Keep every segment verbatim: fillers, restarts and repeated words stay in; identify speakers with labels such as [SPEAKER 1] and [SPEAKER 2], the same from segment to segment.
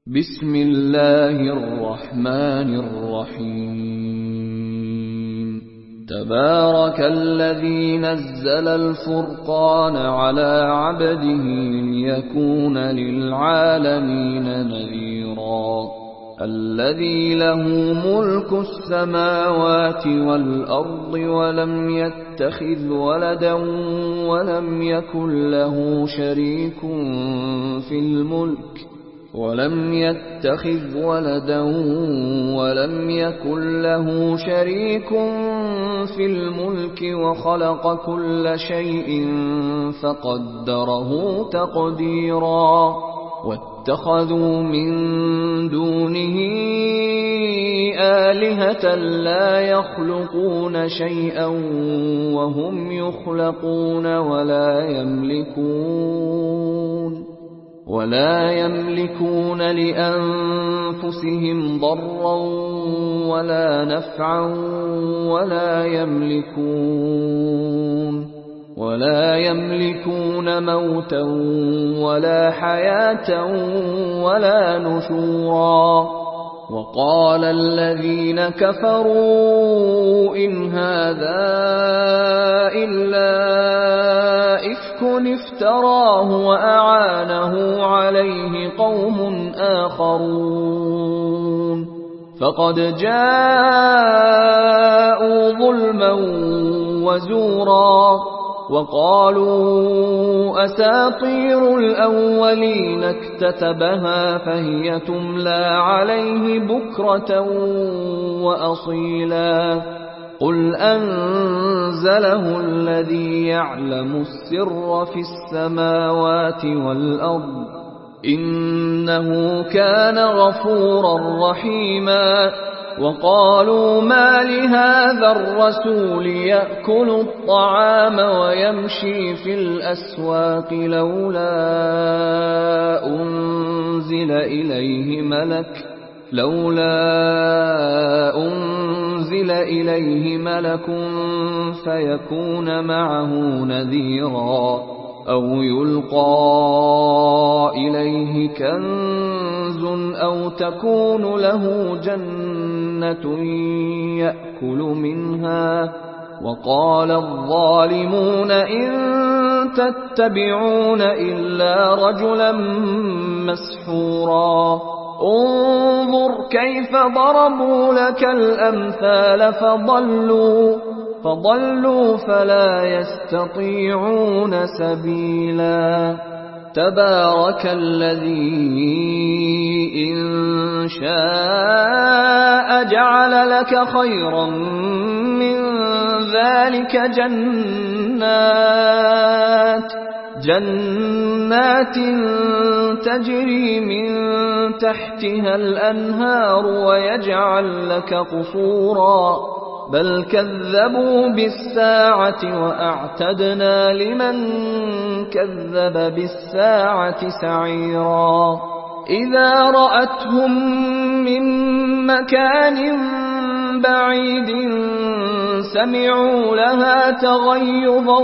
[SPEAKER 1] بسم الله الرحمن الرحيم تبارك الذي نزل الفرقان على عبده ليكون للعالمين نذيرا الذي له ملك السماوات والأرض ولم يتخذ ولدا ولم يكن له شريك في الملك ولم يتخذ ولدا ولم يكن له شريك في الملك وخلق كل شيء فقدره تقديرا واتخذوا من دونه آلهة لا يخلقون شيئا وهم يخلقون ولا يملكون ولا يملكون لأنفسهم ضرا ولا نفعا ولا يملكون ولا يملكون موتا ولا حياة ولا نشورا وقال الذين كفروا إن هذا إلا إفك افتراه وأعانه عليه قوم آخرون فقد جاءوا ظلما وزورا وقالوا أساطير الأولين اكتتبها فهي تملى عليه بكرة وأصيلا قل أنزله الذي يعلم السر في السماوات والأرض إنه كان غفورا رحيما وقالوا ما لهذا الرسول يأكل الطعام ويمشي في الأسواق لولا أنزل إليه ملك لولا أنزل إليه ملك فيكون معه نذيرا أو يلقى إليه كنز أو تكون له جنة يأكل منها وقال الظالمون إن تتبعون إلا رجلا مسحورا انظر كيف ضربوا لك الأمثال فضلوا فضلوا فلا يستطيعون سبيلا تبارك الذي إن شاء جعل لك خيرا من ذلك جنات جنات تجري من تحتها الأنهار ويجعل لك قصورا بل كذبوا بالساعة وأعتدنا لمن كذب بالساعة سعيرا إذا رأتهم من مكان بعيد سمعوا لها تغيظا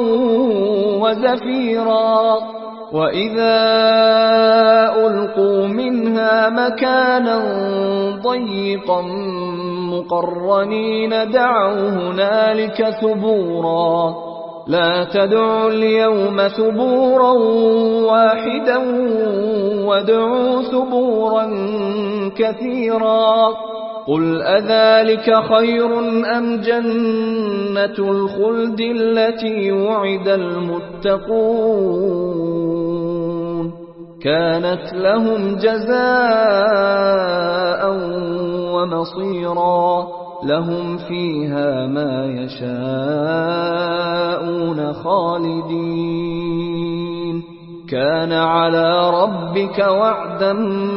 [SPEAKER 1] وزفيرا وإذا ألقوا منها مكانا ضيقا مقرنين دعوا هنالك ثبورا لا تدعوا اليوم ثبورا واحدا وادعوا ثبورا كثيرا قل أذلك خير أم جنة الخلد التي وعد المتقون كانت لهم جزاء ومصيرا لهم فيها ما يشاءون خالدين كان على ربك وعدا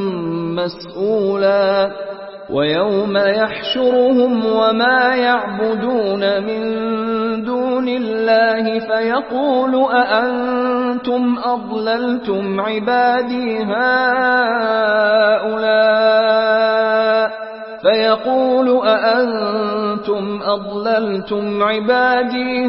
[SPEAKER 1] مسئولا ويوم يحشرهم وما يعبدون من دون الله فيقول أأنتم أضللتم عبادي هؤلاء فيقول أأنتم أضللتم عبادي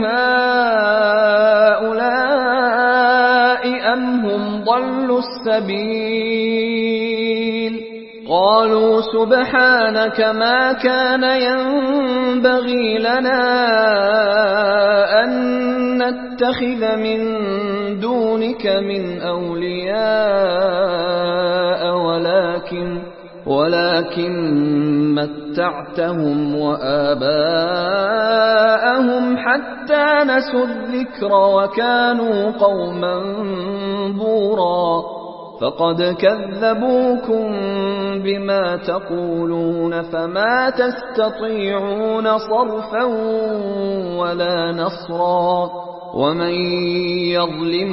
[SPEAKER 1] هؤلاء أم هم ضلوا السبيل قالوا سبحانك ما كان ينبغي لنا أن نتخذ من دونك من أولياء ولكن ولكن متعتهم وآباءهم حتى نسوا الذكر وكانوا قوما بورا فقد كذبوكم بما تقولون فما تستطيعون صرفا ولا نصرا ومن يظلم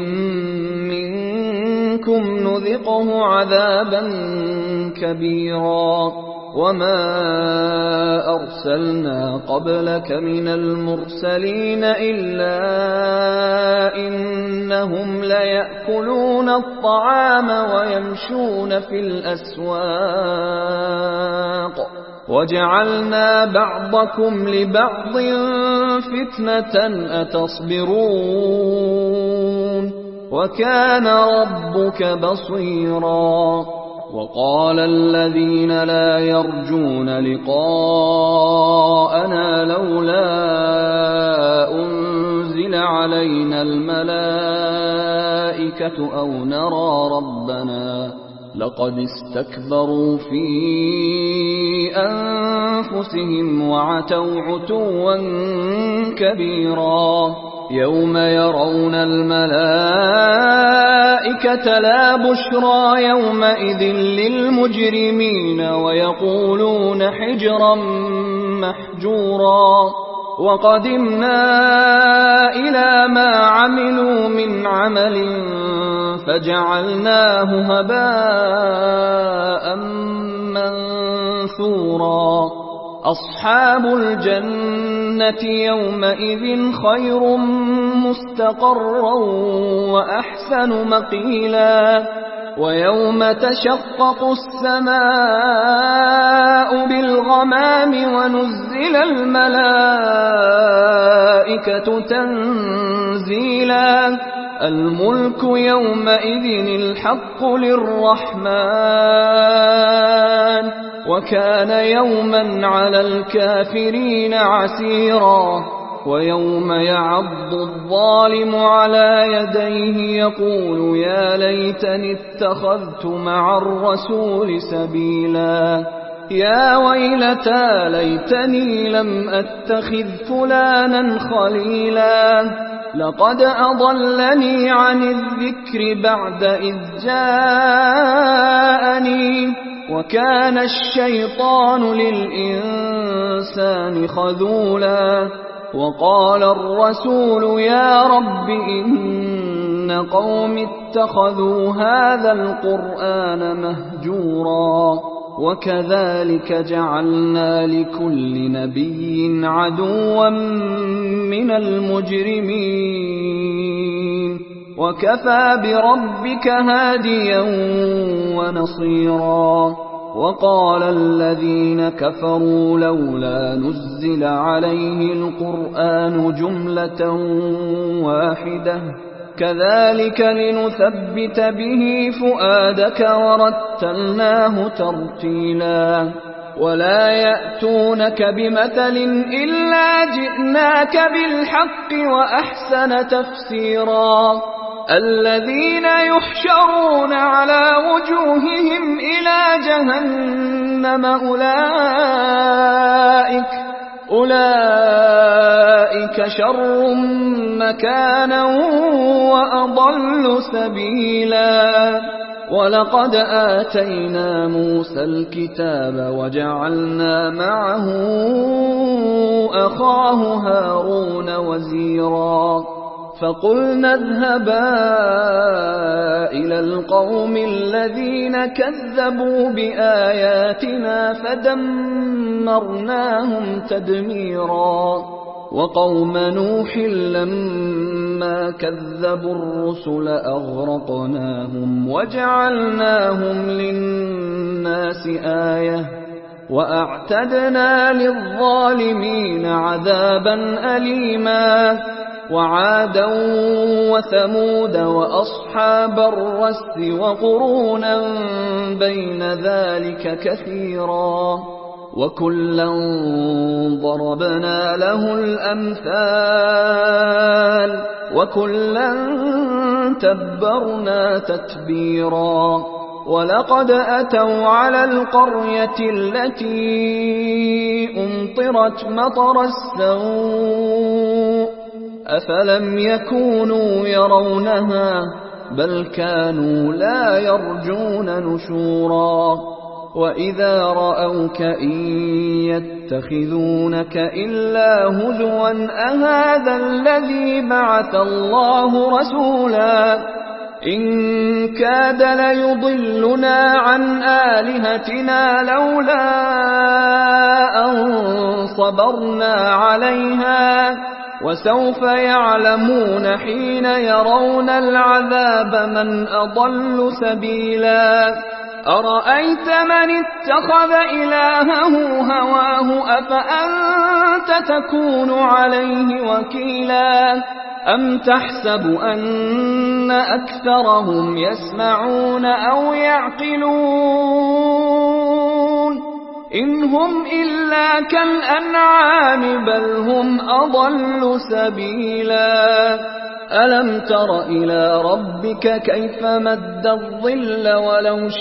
[SPEAKER 1] منكم نذقه عذابا كبيرا وما أرسلنا قبلك من المرسلين إلا إنهم ليأكلون الطعام ويمشون في الأسواق وجعلنا بعضكم لبعض فتنة أتصبرون وكان ربك بصيرا وقال الذين لا يرجون لقاءنا لولا أنزل علينا الملائكة أو نرى ربنا لقد استكبروا في أنفسهم وعتوا عتوا كبيرا يوم يرون الملائكة لا بشرى يومئذ للمجرمين ويقولون حجرا محجورا وقدمنا إلى ما عملوا من عمل فجعلناه هباء منثورا أصحاب الجنة يومئذ خير مستقرا وأحسن مقيلا ويوم تشقق السماء بالغمام ونزل الملائكة تنزيلا الملك يومئذ الحق للرحمن وكان يوما على الكافرين عسيرا ويوم يعض الظالم على يديه يقول يا ليتني اتخذت مع الرسول سبيلا يا ويلتى ليتني لم أتخذ فلانا خليلا لقد أضلني عن الذكر بعد إذ جاءني وكان الشيطان للإنسان خذولا وقال الرسول يا رب إن قوم اتخذوا هذا القرآن مهجورا وكذلك جعلنا لكل نبي عدوا من المجرمين وكفى بربك هاديا ونصيرا وقال الذين كفروا لولا نزل عليه القرآن جملة واحدة كذلك لنثبت به فؤادك ورتلناه ترتيلا ولا يأتونك بمثل إلا جئناك بالحق وأحسن تفسيرا الذين يحشرون على وجوههم إلى جهنم أولئك أولئك شر مكانا وأضل سبيلا ولقد آتينا موسى الكتاب وجعلنا معه أخاه هارون وزيرا فقلنا اذهبا إلى القوم الذين كذبوا بآياتنا فدمرناهم تدميرا وقوم نوح لما كذبوا الرسل أغرقناهم وجعلناهم للناس آية وأعتدنا للظالمين عذابا أليما وعادا وثمود وأصحاب الرس وقرونا بين ذلك كثيرا وكلا ضربنا له الأمثال وكلا تبرنا تتبيرا ولقد أتوا على القرية التي أمطرت مطر السوء أفلم يكونوا يرونها بل كانوا لا يرجون نشورا وإذا رأوك إن يتخذونك إلا هزوا أهذا الذي بعث الله رسولا إن كاد ليضلنا عن آلهتنا لولا أن صبرنا عليها وسوف يعلمون حين يرون العذاب من أضل سبيلا أرأيت من اتخذ إلهه هواه أفأنت تكون عليه وكيلا أم تحسب أن أكثرهم يسمعون أو يعقلون إن هم إلا كالأنعام بل هم أضل سبيلا ألم تر إلى ربك كيف مد الظل ولو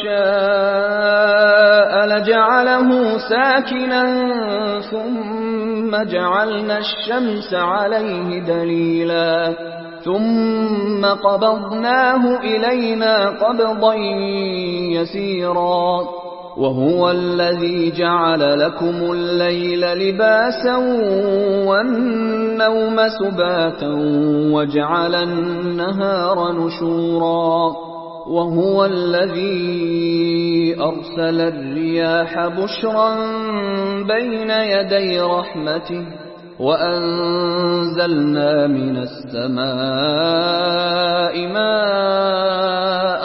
[SPEAKER 1] شاء لجعله ساكنا ثم جعلنا الشمس عليه دليلا ثم قبضناه إلينا قبضا يسيرا وهو الذي جعل لكم الليل لباسا والنوم سباتا وجعل النهار نشورا وهو الذي أرسل الرياح بشرا بين يدي رحمته وأنزلنا من السماء ماء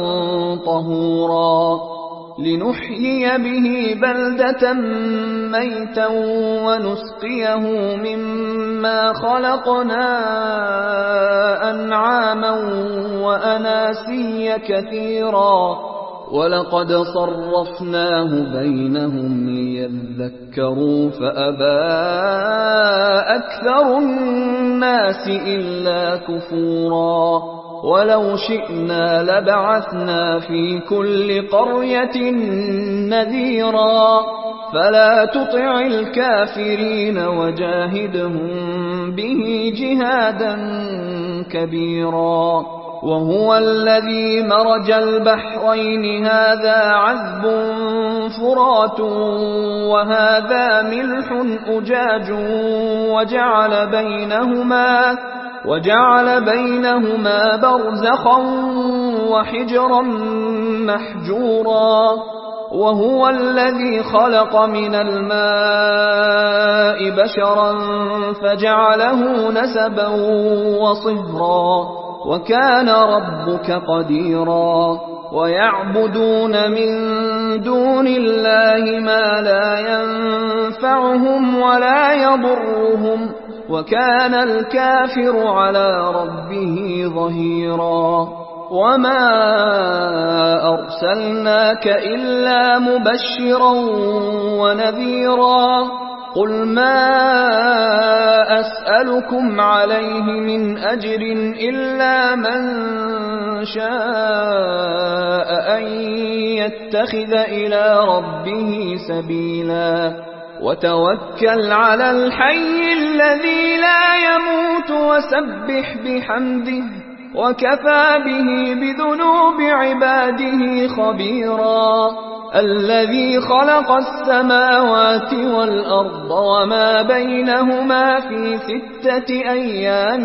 [SPEAKER 1] طهورا لنحيي به بلدة ميتا ونسقيه مما خلقنا أنعاما وأناسيا كثيرا ولقد صرفناه بينهم ليذكروا فأبى أكثر الناس إلا كفورا ولو شئنا لبعثنا في كل قرية نذيرا فلا تطع الكافرين وجاهدهم به جهادا كبيرا وهو الذي مرج البحرين هذا عذب فرات وهذا ملح أجاج وجعل بينهما وجعل بينهما برزخا وحجرا محجورا وهو الذي خلق من الماء بشرا فجعله نسبا وصهرا وكان ربك قديرا ويعبدون من دون الله ما لا ينفعهم ولا يضرهم وكان الكافر على ربه ظهيرا وما أرسلناك إلا مبشرا ونذيرا قل ما أسألكم عليه من أجر إلا من شاء أن يتخذ إلى ربه سبيلا وتوكل على الحي الذي لا يموت وسبح بحمده وكفى به بذنوب عباده خبيرا الذي خلق السماوات والأرض وما بينهما في ستة أيام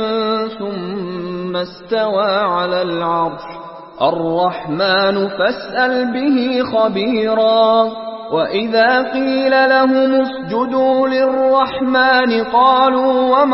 [SPEAKER 1] ثم استوى على العرش الرحمن فاسأل به خبيرا وإذا قيل لهم اسجدوا للرحمن قالوا وما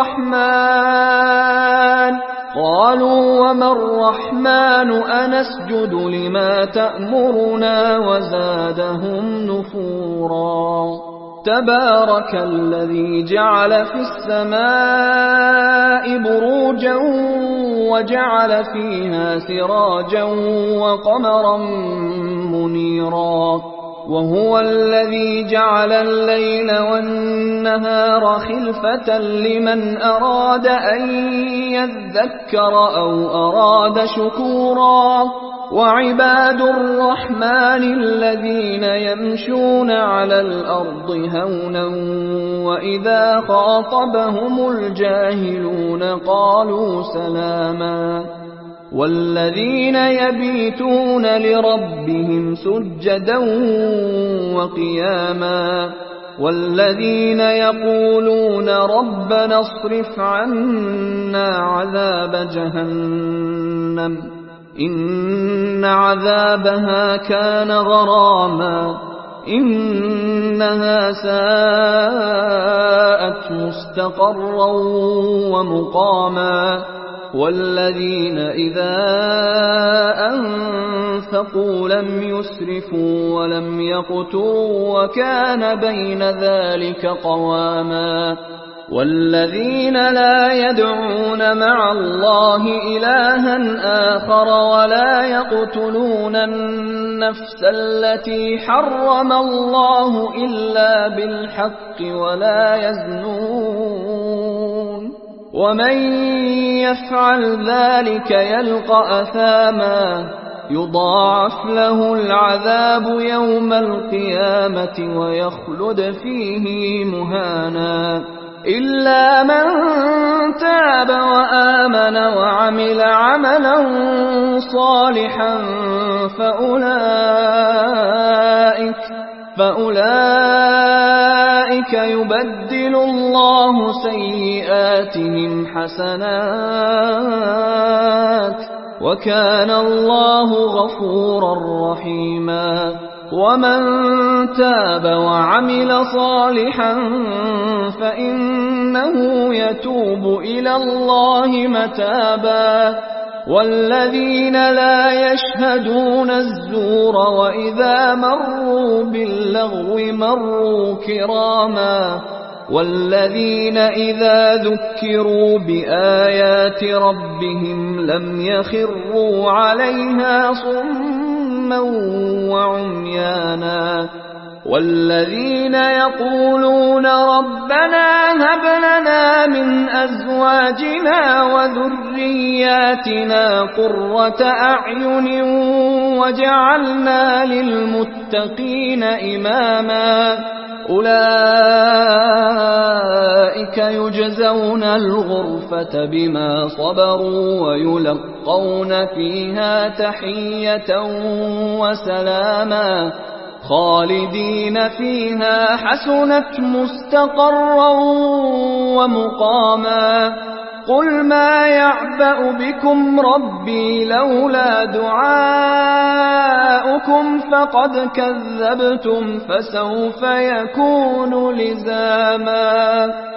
[SPEAKER 1] الرحمن قالوا وما الرحمن أنسجد لما تأمرنا وزادهم نفورا تبارك الذي جعل في السماء بروجا وجعل فيها سراجا وقمرا منيرا وهو الذي جعل الليل والنهار خلفة لمن أراد أن يذكر أو أراد شكورا وعباد الرحمن الذين يمشون على الأرض هونا وإذا خاطبهم الجاهلون قالوا سلاما والذين يبيتون لربهم سجدا وقياما والذين يقولون ربنا اصرف عنا عذاب جهنم إن عذابها كان غراما إنها ساءت مستقرا ومقاما والذين إذا أنفقوا لم يسرفوا ولم يقتروا وكان بين ذلك قواما والذين لا يدعون مع الله إلها آخر ولا يقتلون النفس التي حرم الله إلا بالحق ولا يزنون ومن يفعل ذلك يلقى أثاما يضاعف له العذاب يوم القيامة ويخلد فيه مهانا إلا من تاب وآمن وعمل عملا صالحا فأولئك فأولئك يبدل الله سيئاتهم حسنات وكان الله غفورا رحيما ومن تاب وعمل صالحا فإنه يتوب إلى الله متابا والذين لا يشهدون الزور وإذا مروا باللغو مروا كراما والذين إذا ذكروا بآيات ربهم لم يخروا عليها صما وعميانا والذين يقولون ربنا هب لنا من أزواجنا وذرياتنا قرة أعين وجعلنا للمتقين إماما أولئك يجزون الغرفة بما صبروا ويلقون فيها تحية وسلاما خالدين فيها حسنت مستقرا ومقاما قل ما يعبأ بكم ربي لولا دعاؤكم فقد كذبتم فسوف يكون لزاما